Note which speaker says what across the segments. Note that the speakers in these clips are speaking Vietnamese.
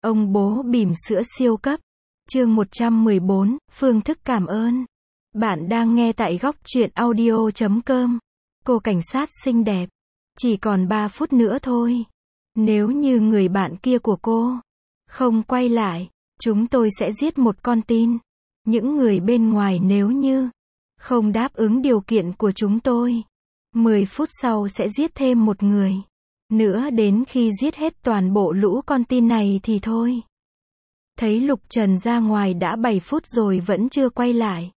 Speaker 1: Ông bố bỉm sữa siêu cấp. Chương 114, phương thức cảm ơn. Bạn đang nghe tại góc truyện audio.com. Cô cảnh sát xinh đẹp. Chỉ còn 3 phút nữa thôi. Nếu như người bạn kia của cô không quay lại, chúng tôi sẽ giết một con tin. Những người bên ngoài nếu như không đáp ứng điều kiện của chúng tôi, 10 phút sau sẽ giết thêm một người nữa, đến khi giết hết toàn bộ lũ con tin này thì thôi. Thấy Lục Trần ra ngoài đã 7 phút rồi vẫn chưa quay lại.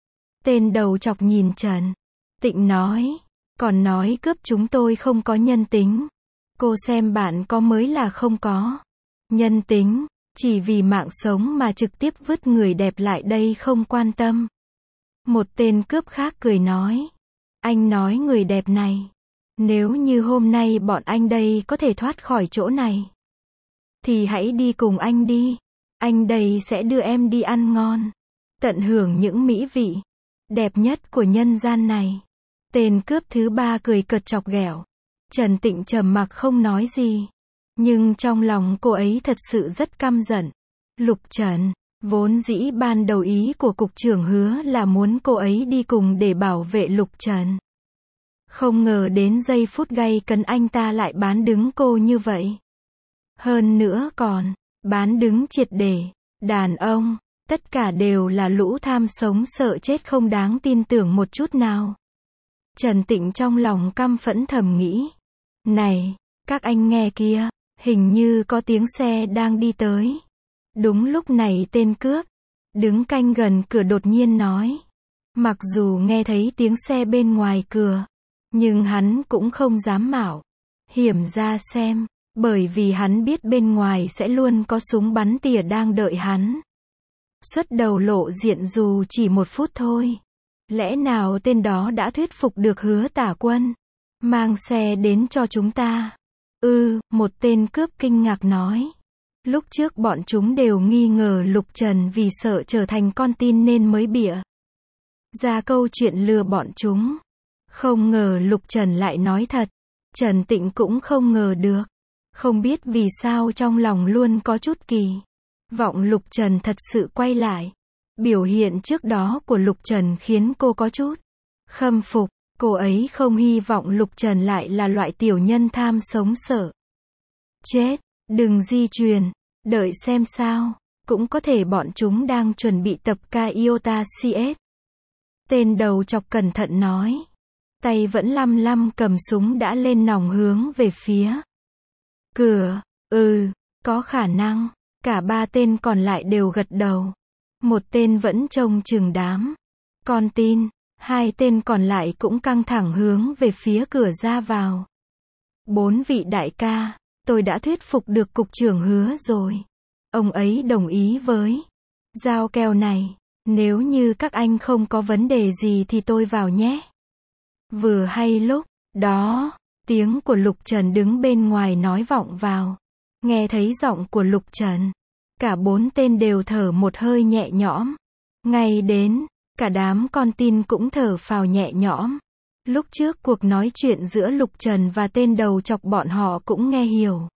Speaker 1: Tên đầu chọc nhìn Trần Tịnh nói, còn nói cướp chúng tôi không có nhân tính. Cô xem bạn có mới là không có nhân tính, chỉ vì mạng sống mà trực tiếp vứt người đẹp lại đây không quan tâm. Một tên cướp khác cười nói, anh nói người đẹp này, nếu như hôm nay bọn anh đây có thể thoát khỏi chỗ này, thì hãy đi cùng anh đi. Anh đây sẽ đưa em đi ăn ngon, tận hưởng những mỹ vị đẹp nhất của nhân gian này. Tên cướp thứ ba cười cợt chọc ghẹo. Trần Tịnh trầm mặc không nói gì. Nhưng trong lòng cô ấy thật sự rất căm giận. Lục Trần, vốn dĩ ban đầu ý của cục trưởng Hứa là muốn cô ấy đi cùng để bảo vệ Lục Trần. Không ngờ đến giây phút gay cấn anh ta lại bán đứng cô như vậy. Hơn nữa còn bán đứng triệt để. Đàn ông, tất cả đều là lũ tham sống sợ chết không đáng tin tưởng một chút nào. Trần Tịnh trong lòng căm phẫn thầm nghĩ. Này, các anh nghe kia, hình như có tiếng xe đang đi tới. Đúng lúc này tên cướp đứng canh gần cửa đột nhiên nói. Mặc dù nghe thấy tiếng xe bên ngoài cửa, nhưng hắn cũng không dám mạo hiểm ra xem, bởi vì hắn biết bên ngoài sẽ luôn có súng bắn tỉa đang đợi hắn. Xuất đầu lộ diện dù chỉ 1 phút thôi. Lẽ nào tên đó đã thuyết phục được Hứa Tả Quân mang xe đến cho chúng ta? Một tên cướp kinh ngạc nói. Lúc trước bọn chúng đều nghi ngờ Lục Trần vì sợ trở thành con tin nên mới bịa ra câu chuyện lừa bọn chúng. Không ngờ Lục Trần lại nói thật. Trần Tịnh cũng không ngờ được. Không biết vì sao trong lòng luôn có chút kỳ vọng Lục Trần thật sự quay lại. Biểu hiện trước đó của Lục Trần khiến cô có chút khâm phục. Cô ấy không hy vọng Lục Trần lại là loại tiểu nhân tham sống sợ chết. Đừng di truyền, đợi xem sao. Cũng có thể bọn chúng đang chuẩn bị tập ca Iota CS. Tên đầu chọc cẩn thận nói. Tay vẫn lăm lăm cầm súng đã lên nòng hướng về phía cửa. Có khả năng. Cả 3 tên còn lại đều gật đầu. Một tên vẫn trông chừng đám con tin. 2 tên còn lại cũng căng thẳng hướng về phía cửa ra vào. 4 vị đại ca, tôi đã thuyết phục được cục trưởng Hứa rồi. Ông ấy đồng ý với giao kèo này. Nếu như các anh không có vấn đề gì thì tôi vào nhé. Vừa hay lúc đó, tiếng của Lục Trần đứng bên ngoài nói vọng vào. Nghe thấy giọng của Lục Trần, cả 4 tên đều thở một hơi nhẹ nhõm. Ngay đến cả đám con tin cũng thở phào nhẹ nhõm. Lúc trước cuộc nói chuyện giữa Lục Trần và tên đầu chọc bọn họ cũng nghe hiểu.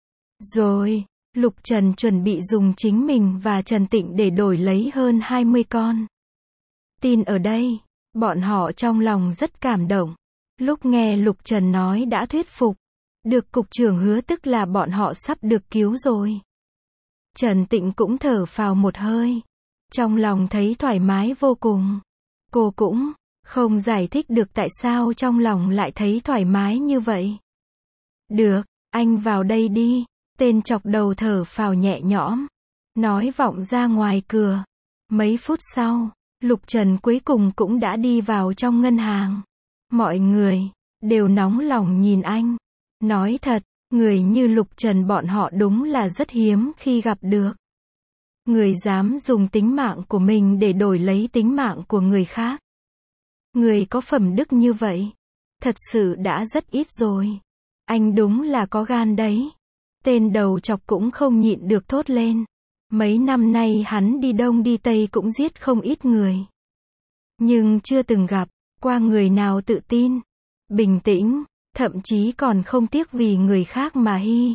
Speaker 1: Rồi, Lục Trần chuẩn bị dùng chính mình và Trần Tịnh để đổi lấy hơn 20 con tin ở đây. Bọn họ trong lòng rất cảm động. Lúc nghe Lục Trần nói đã thuyết phục được cục trưởng Hứa, tức là bọn họ sắp được cứu rồi. Trần Tịnh cũng thở phào một hơi. Trong lòng thấy thoải mái vô cùng. Cô cũng không giải thích được tại sao trong lòng lại thấy thoải mái như vậy. Được, anh vào đây đi. Tên chọc đầu thở phào nhẹ nhõm, nói vọng ra ngoài cửa. Mấy phút sau, Lục Trần cuối cùng cũng đã đi vào trong ngân hàng. Mọi người đều nóng lòng nhìn anh. Nói thật, người như Lục Trần bọn họ đúng là rất hiếm khi gặp được. Người dám dùng tính mạng của mình để đổi lấy tính mạng của người khác. Người có phẩm đức như vậy, thật sự đã rất ít rồi. Anh đúng là có gan đấy. Tên đầu chọc cũng không nhịn được thốt lên. Mấy năm nay hắn đi đông đi tây cũng giết không ít người. Nhưng chưa từng gặp qua người nào tự tin, bình tĩnh, thậm chí còn không tiếc vì người khác mà hy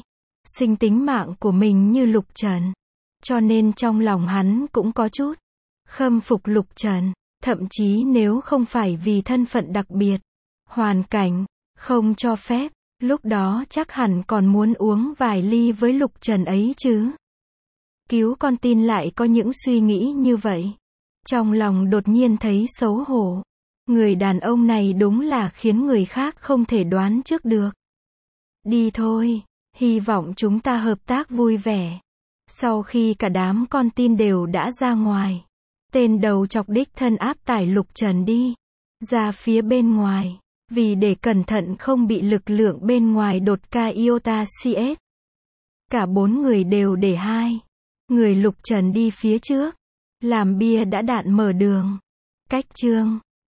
Speaker 1: sinh tính mạng của mình như Lục Trần. Cho nên trong lòng hắn cũng có chút khâm phục Lục Trần, thậm chí nếu không phải vì thân phận đặc biệt, hoàn cảnh không cho phép, lúc đó chắc hẳn còn muốn uống vài ly với Lục Trần ấy chứ. Cứu con tin lại có những suy nghĩ như vậy. Trong lòng đột nhiên thấy xấu hổ. Người đàn ông này đúng là khiến người khác không thể đoán trước được. Đi thôi, hy vọng chúng ta hợp tác vui vẻ. Sau khi cả đám con tin đều đã ra ngoài, tên đầu chọc đích thân áp tải Lục Trần đi ra phía bên ngoài, vì để cẩn thận không bị lực lượng bên ngoài đột ca iota CS. Cả 4 người đều để 2 người Lục Trần đi phía trước, làm bia đã đạn mở đường. Cách chương